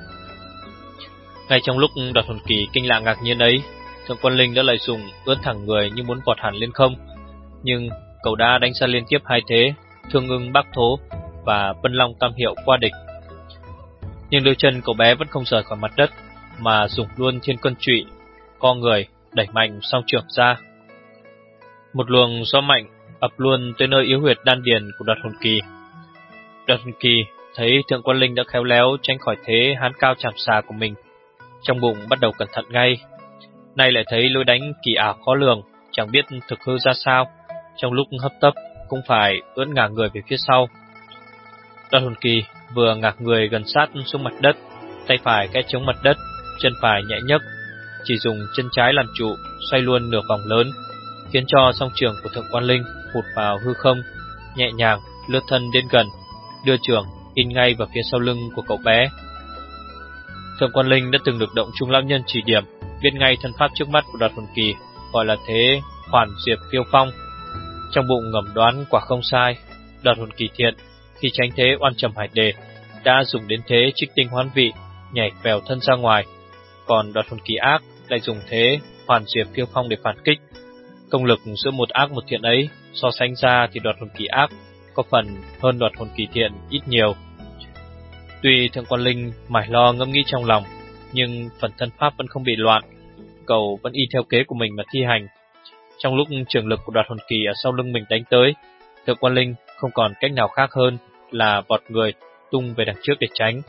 Ngay trong lúc Đoạt Hồn Kỳ kinh lạ ngạc nhiên ấy, Thượng Quan Linh đã lại dùng ưỡn thẳng người như muốn vọt hẳn lên không, nhưng cậu đã đánh ra liên tiếp hai thế Thương Ưng Bắc Thố và Vân Long Tam Hiệu qua địch. Nhưng đôi chân cậu bé vẫn không rời khỏi mặt đất, mà dùng luôn Thiên Cân Trụy, co người đẩy mạnh song trưởng ra. Một luồng gió mạnh ập luôn tới nơi yếu huyệt đan điền của Đoạt Hồn Kỳ. Đoạt Hồn Kỳ thấy Thượng Quan Linh đã khéo léo tránh khỏi thế hán cao chạm xà của mình, trong bụng bắt đầu cẩn thận ngay. Nay lại thấy lối đánh kỳ ảo khó lường, chẳng biết thực hư ra sao, trong lúc hấp tấp cũng phải ưỡn ngả người về phía sau. Đoạt Hồn Kỳ vừa ngả người gần sát xuống mặt đất, tay phải kẽ chống mặt đất, chân phải nhẹ nhấc, chỉ dùng chân trái làm trụ, xoay luôn nửa vòng lớn, khiến cho song trường của Thượng Quan Linh hụt vào hư không, nhẹ nhàng lướt thân đến gần, đưa trường in ngay vào phía sau lưng của cậu bé. Thượng Quan Linh đã từng được Động Trung lão nhân chỉ điểm, biết ngay thân pháp trước mắt của Đoạt Hồn Kỳ, gọi là thế Hoàn Diệp Phiêu Phong. Trong bụng ngầm đoán quả không sai, Đoạt Hồn Kỳ Thiện khi tránh thế oan trầm hải đề đã dùng đến thế Trích Tinh Hoán Vị, nhảy vèo thân ra ngoài, còn Đoạt Hồn Kỳ ác lại dùng thế Hoàn Diệp Phiêu Phong để phản kích. Công lực giữa một ác một thiện ấy so sánh ra thì Đoạt Hồn Kỳ ác có phần hơn Đoạt Hồn Kỳ Thiện ít nhiều. Tuy Thượng Quan Linh mải lo ngẫm nghĩ trong lòng, nhưng phần thân pháp vẫn không bị loạn, cậu vẫn y theo kế của mình mà thi hành. Trong lúc trường lực của Đoạt Hồn Kỳ ở sau lưng mình đánh tới, Thượng Quan Linh không còn cách nào khác hơn là vọt người tung về đằng trước để tránh.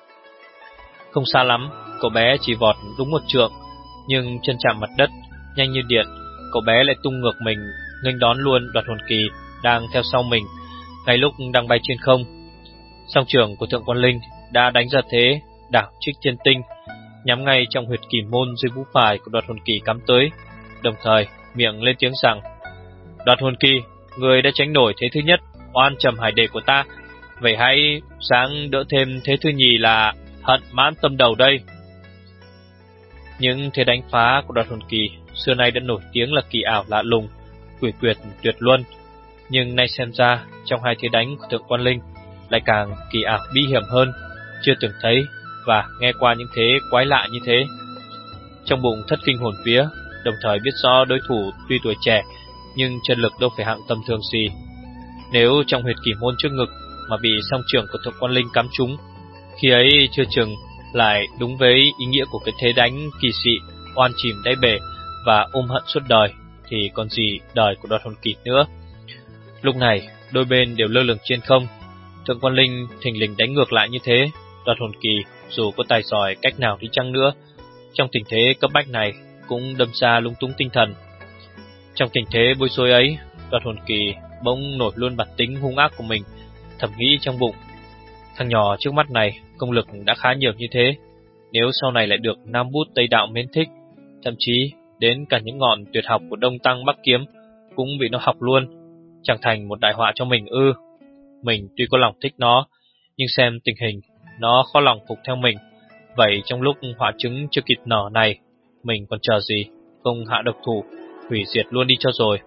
Không xa lắm, cậu bé chỉ vọt đúng một trượng, nhưng chân chạm mặt đất, nhanh như điện, cậu bé lại tung ngược mình, nghênh đón luôn Đoạt Hồn Kỳ đang theo sau mình, ngay lúc đang bay trên không. Song trường của Thượng Quan Linh đã đánh ra thế đảo Trích Thiên Tinh, nhắm ngay trong huyệt kỳ môn dưới vú phải của Đoạt Hồn Kỳ cắm tới, đồng thời miệng lên tiếng rằng: Đoạt Hồn Kỳ, người đã tránh nổi thế thứ nhất oan trầm hải đề của ta, vậy hãy sáng đỡ thêm thế thứ nhì là Hận Mãn Tâm Đầu đây. Những thế đánh phá của Đoạt Hồn Kỳ xưa nay đã nổi tiếng là kỳ ảo lạ lùng, quỷ quyệt tuyệt luân, nhưng nay xem ra trong hai thế đánh của Thượng Quan Linh lại càng kỳ ảo bí hiểm hơn, chưa từng thấy và nghe qua những thế quái lạ như thế. Trong bụng thất kinh hồn vía, đồng thời biết rõ đối thủ tuy tuổi trẻ nhưng chân lực đâu phải hạng tầm thường gì. Nếu trong huyệt kỷ môn trước ngực mà bị song trường của Thượng Quan Linh cắm trúng, khi ấy chưa chừng lại đúng với ý nghĩa của cái thế đánh kỳ dị, oan chìm đáy bể và ôm hận suốt đời, thì còn gì đời của Đoạt Hồn Kỳ nữa. Lúc này đôi bên đều lơ lửng trên không. Thượng Quan Linh thình lình đánh ngược lại như thế, Đoạt Hồn Kỳ dù có tài giỏi cách nào đi chăng nữa, trong tình thế cấp bách này cũng đâm ra lung túng tinh thần. Trong tình thế bối rối ấy, Đoạt Hồn Kỳ bỗng nổi luôn bản tính hung ác của mình, thầm nghĩ trong bụng: thằng nhỏ trước mắt này công lực đã khá nhiều như thế, nếu sau này lại được Nam Bút Tây Đạo mến thích, thậm chí đến cả những ngọn tuyệt học của Đông Tăng Bắc Kiếm cũng bị nó học luôn, chẳng thành một đại họa cho mình ư? Mình tuy có lòng thích nó, nhưng xem tình hình nó khó lòng phục theo mình, vậy trong lúc họa trứng chưa kịp nở này, mình còn chờ gì, không hạ độc thủ, hủy diệt luôn đi cho rồi.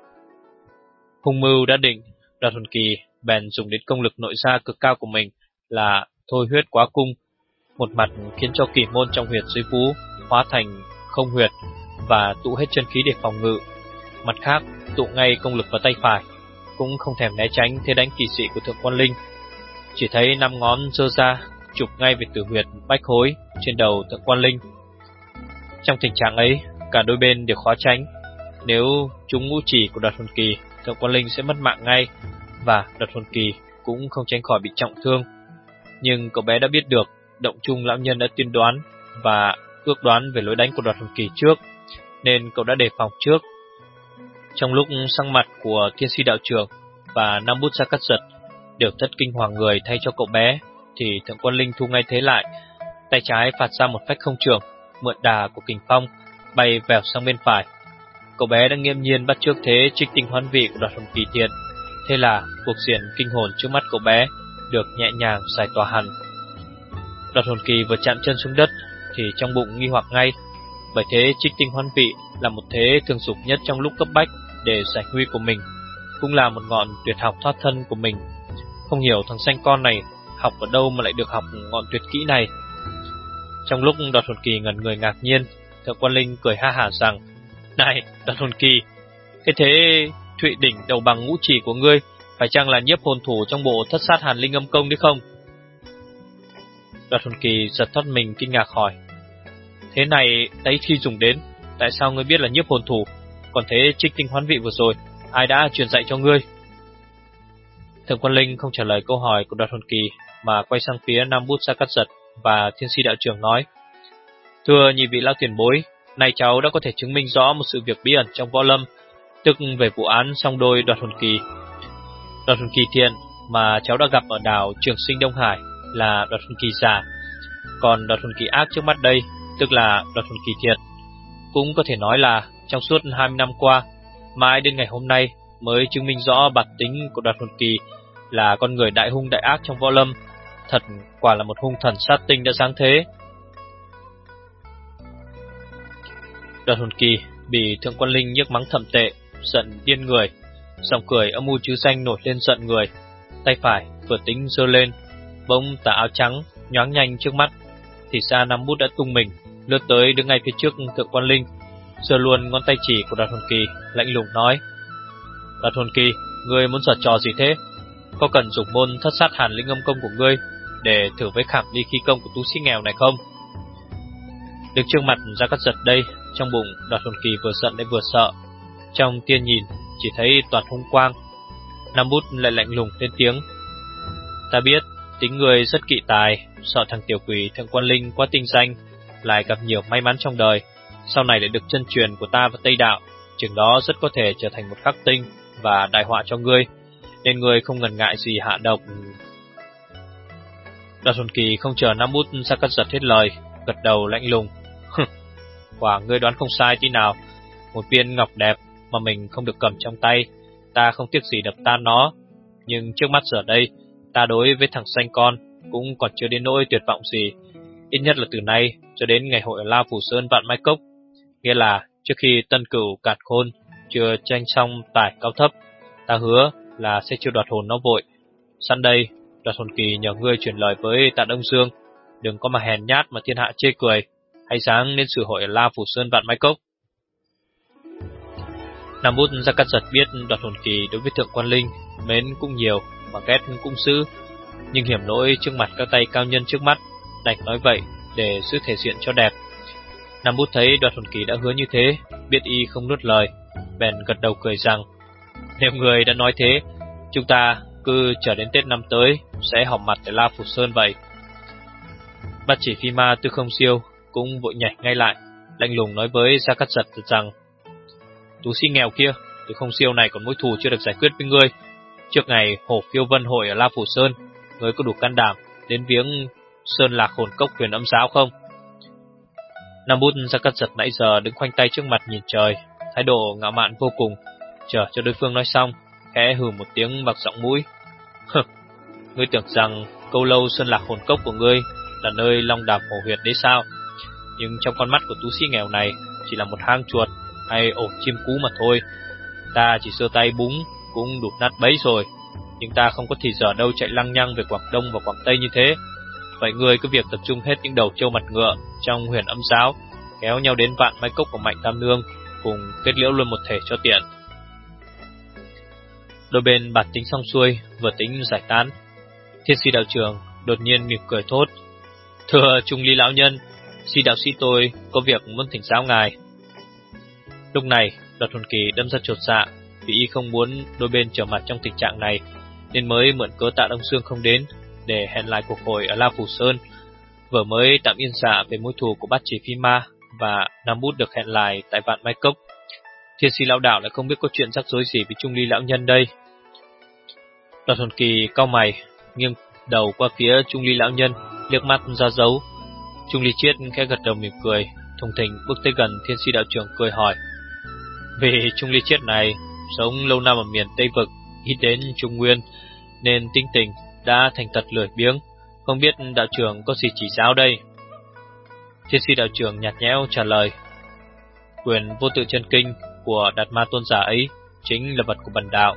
Hung mưu đã định, Đoạt Hồn Kỳ bèn dùng đến công lực nội gia cực cao của mình là thôi huyết quá cung, một mặt khiến cho kỷ môn trong huyệt dưới vú hóa thành không huyệt và tụ hết chân khí để phòng ngự, mặt khác tụ ngay công lực vào tay phải, cũng không thèm né tránh thế đánh kỳ dị của Thượng Quan Linh. Chỉ thấy năm ngón giơ ra chụp ngay về tử huyệt bách hối trên đầu Thượng Quan Linh. Trong tình trạng ấy, cả đôi bên đều khó tránh, nếu trúng ngũ chỉ của Đoạt Hồn Kỳ, Thượng Quan Linh sẽ mất mạng ngay, và Đoạt Hồn Kỳ cũng không tránh khỏi bị trọng thương. Nhưng cậu bé đã biết được Động Trung lão nhân đã tiên đoán và ước đoán về lối đánh của Đoạt Hồn Kỳ trước, nên cậu đã đề phòng trước. Trong lúc sang mặt của Thiên Si đạo trưởng và Nam Bút Gia Cát Giật đều thất kinh hoàng người thay cho cậu bé, thì Thượng Quan Linh thu ngay thế lại, tay trái phạt ra một phách không trưởng, mượn đà của kình phong bay vèo sang bên phải. Cậu bé đã nghiêm nhiên bắt chước thế trích tinh hoán vị của Đoạt Hồn Kỳ thiện, thế là cuộc diện kinh hồn trước mắt cậu bé được nhẹ nhàng giải tỏa hẳn. Đoạt Hồn Kỳ vừa chạm chân xuống đất thì trong bụng nghi hoặc ngay, bởi thế trích tinh hoán vị là một thế thường dục nhất trong lúc cấp bách để giải nguy của mình, cũng là một ngọn tuyệt học thoát thân của mình. Không hiểu thằng xanh con này học ở đâu mà lại được học ngọn tuyệt kỹ này. Trong lúc Đoạt Hồn Kỳ ngẩn người ngạc nhiên, Thượng Quan Linh cười ha hả rằng: này Đoạt Hồn Kỳ, thế thế Thụy đỉnh đầu bằng ngũ chỉ của ngươi phải chăng là nhiếp hồn thủ trong bộ Thất Sát Hàn Linh Âm Công đấy không? Đoạt Hồn Kỳ giật thoát mình kinh ngạc hỏi: thế này đấy khi dùng đến, tại sao ngươi biết là nhiếp hồn thủ? Còn thế trích tinh hoán vị vừa rồi, ai đã truyền dạy cho ngươi? Thượng Quan Linh không trả lời câu hỏi của Đoạt Hồn Kỳ, mà quay sang phía Nam Bút Gia Cát Giật và Thiên Si đạo trưởng nói: thưa nhị vị lão tiền bối, nay cháu đã có thể chứng minh rõ một sự việc bí ẩn trong võ lâm, tức về vụ án song đôi Đoạt Hồn Kỳ. Đoạt Hồn Kỳ thiện mà cháu đã gặp ở đảo Trường Sinh Đông Hải là Đoạt Hồn Kỳ giả, còn Đoạt Hồn Kỳ ác trước mắt đây, tức là Đoạt Hồn Kỳ thiện. Cũng có thể nói là trong suốt hai mươi năm qua, mãi đến ngày hôm nay mới chứng minh rõ bản tính của Đoạt Hồn Kỳ là con người đại hung đại ác trong võ lâm, thật quả là một hung thần sát tinh đã sáng thế. Đoạt Hồn Kỳ bị Thượng Quan Linh nhức mắng thậm tệ, giận điên người, giọng cười âm u chứ danh nổi lên giận người. Tay phải vừa tính giơ lên, bỗng tà áo trắng nhoáng nhanh trước mắt, thì ra Nam Bút đã tung mình lướt tới đứng ngay phía trước Thượng Quan Linh, giơ luôn ngón tay chỉ của Đoạt Hồn Kỳ, lạnh lùng nói: Đoạt Hồn Kỳ, ngươi muốn giở trò gì thế? Có cần dùng môn Thất Sát Hàn Linh Âm Công của ngươi để thử với khảm ly khí công của tú sĩ nghèo này không? Đứng trước mặt Gia Cát Giật đây, trong bụng Đoạt Hồn Kỳ vừa giận lại vừa sợ, trong tia nhìn chỉ thấy toàn hung quang. Nam Bút lại lạnh lùng lên tiếng: ta biết tính người rất kỵ tài, sợ thằng tiểu quỷ Thượng Quan Linh quá tinh danh, lại gặp nhiều may mắn trong đời, sau này lại được chân truyền của ta và Tây Đạo, chừng đó rất có thể trở thành một khắc tinh và đại họa cho ngươi, nên ngươi không ngần ngại gì hạ độc. Đoạt Hồn Kỳ không chờ Nam Bút Gia Cát Giật hết lời, gật đầu lạnh lùng: quả ngươi đoán không sai tí nào, một viên ngọc đẹp mà mình không được cầm trong tay, ta không tiếc gì đập tan nó. Nhưng trước mắt giờ đây, ta đối với thằng xanh con cũng còn chưa đến nỗi tuyệt vọng gì, ít nhất là từ nay cho đến ngày hội ở La Phủ Sơn Vạn Mai Cốc, nghĩa là trước khi Tân Cửu Càn Khôn chưa tranh xong tải cao thấp, ta hứa là sẽ chưa đoạt hồn nó vội. Sẵn đây, Đoạt Hồn Kỳ nhờ ngươi truyền lời với Tạ Đông Dương, đừng có mà hèn nhát mà thiên hạ chê cười, hãy sáng nên sự hội ở La Phủ Sơn Vạn Mai Cốc. Nam Bút Gia Cát Giật biết Đoạt Hồn Kỳ đối với Thượng Quan Linh mến cũng nhiều mà ghét cũng dữ, nhưng hiểm lỗi trước mặt các tay cao nhân trước mắt, đành nói vậy để giữ thể diện cho đẹp. Nam Bút thấy Đoạt Hồn Kỳ đã hứa như thế, biết y không nuốt lời, bèn gật đầu cười rằng: nếu người đã nói thế, chúng ta cứ chờ đến Tết năm tới sẽ họp mặt tại La Phủ Sơn vậy. Bát Chỉ Phi Ma Tư Không Siêu cũng vội nhảy ngay lại, lạnh lùng nói với Gia Cát Giật rằng: Tú sĩ nghèo kia, Tư Không Siêu này còn mối thù chưa được giải quyết với ngươi. Trước ngày Hổ Phiêu Vân hội ở La Phủ Sơn, ngươi có đủ can đảm đến viếng Sơn Lạc Hồn Cốc Huyền Âm Giáo không? Nam Bút Gia Cát Giật nãy giờ đứng khoanh tay trước mặt nhìn trời, thái độ ngạo mạn vô cùng. Chờ cho đối phương nói xong, khẽ hừ một tiếng bạc giọng mũi. Ngươi tưởng rằng câu lâu Sơn Lạc Hồn Cốc của ngươi là nơi long đàm hổ huyệt đấy sao? Nhưng trong con mắt của tú sĩ nghèo này chỉ là một hang chuột hay ổ chim cú mà thôi. Ta chỉ sơ tay búng cũng đủ nát bấy rồi, nhưng ta không có thì giờ đâu chạy lăng nhăng về Quảng Đông và Quảng Tây như thế. Vậy ngươi cứ việc tập trung hết những đầu trâu mặt ngựa trong Huyền Âm Giáo, kéo nhau đến Vạn Mai Cốc của Mạnh Tam Nương, cùng kết liễu luôn một thể cho tiện. Đôi bên bàn tính xong xuôi, vừa tính giải tán, Thiên Si đạo trưởng đột nhiên mỉm cười thốt: Thưa Trung Ly lão nhân, Si đạo sĩ tôi có việc muốn thỉnh giáo ngài. Lúc này Đoạt Hồn Kỳ đâm ra chột dạ, vì y không muốn đôi bên trở mặt trong tình trạng này, nên mới mượn cớ Tạ Đông Sương không đến để hẹn lại cuộc hội ở La Phủ Sơn. Vừa mới tạm yên dạ về mối thù của Bát Chỉ Phi Ma và Nam Bút được hẹn lại tại Vạn Mai Cốc, Thiên Si lão đạo lại không biết có chuyện rắc rối gì với Trung Ly lão nhân đây. Đoạt Hồn Kỳ cau mày, nghiêng đầu qua phía Trung Ly lão nhân, liếc mắt ra dấu. Trung Ly Chiết khẽ gật đầu mỉm cười, thùng thình bước tới gần Thiên Si đạo trưởng cười hỏi: Vì Trung Ly Chiết này sống lâu năm ở miền Tây Vực, ít đến Trung Nguyên, nên tinh tình đã thành tật lười biếng, không biết đạo trưởng có gì chỉ giáo đây. Thiên Si đạo trưởng nhạt nhẽo trả lời: Quyền vô tự chân kinh của Đạt Ma tôn giả ấy chính là vật của bần đạo.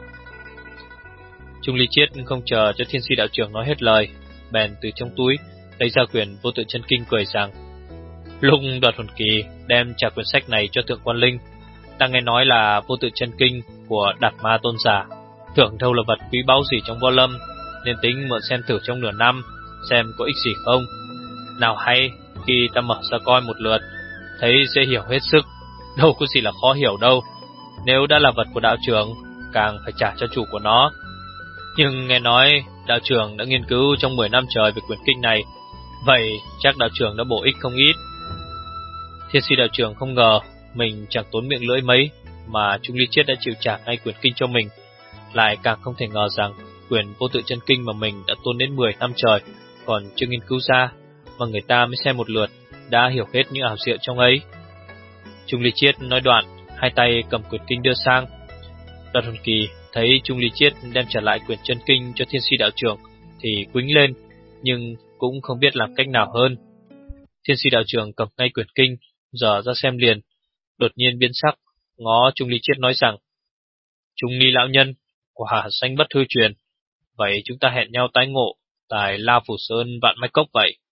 Trung Ly Chiết không chờ cho Thiên Si đạo trưởng nói hết lời, bèn từ trong túi lấy ra quyển vô tự chân kinh, cười rằng: Lúc Đoạt Hồn Kỳ đem trả quyển sách này cho Thượng Quan Linh, ta nghe nói là vô tự chân kinh của Đạt Ma tôn giả, tưởng đâu là vật quý báu gì trong võ lâm, nên tính mượn xem thử trong nửa năm, xem có ích gì không. Nào hay khi ta mở ra coi một lượt, thấy dễ hiểu hết sức, đâu có gì là khó hiểu đâu. Nếu đã là vật của đạo trưởng, càng phải trả cho chủ của nó. Nhưng nghe nói đạo trưởng đã nghiên cứu trong mười năm trời về quyển kinh này, vậy chắc đạo trưởng đã bổ ích không ít. Thiên Si đạo trưởng không ngờ mình chẳng tốn miệng lưỡi mấy mà Trung Ly Chiết đã chịu trả ngay quyển kinh cho mình, lại càng không thể ngờ rằng quyển vô tự chân kinh mà mình đã tốn đến mười năm trời còn chưa nghiên cứu ra, mà người ta mới xem một lượt đã hiểu hết những ảo diệu trong ấy. Trung Ly Chiết nói đoạn, hai tay cầm quyển kinh đưa sang. Đoạt Hồn Kỳ thấy Trung Ly Chiết đem trả lại quyển chân kinh cho Thiên Si đạo trưởng thì quĩnh lên, nhưng cũng không biết làm cách nào hơn. Thiên Si đạo trưởng cầm ngay quyển kinh, dở ra xem liền, đột nhiên biến sắc, ngó Trung Ly Chiết nói rằng: Trung Ly lão nhân, quả danh bất hư truyền, vậy chúng ta hẹn nhau tái ngộ tại La Phủ Sơn Vạn Mai Cốc vậy.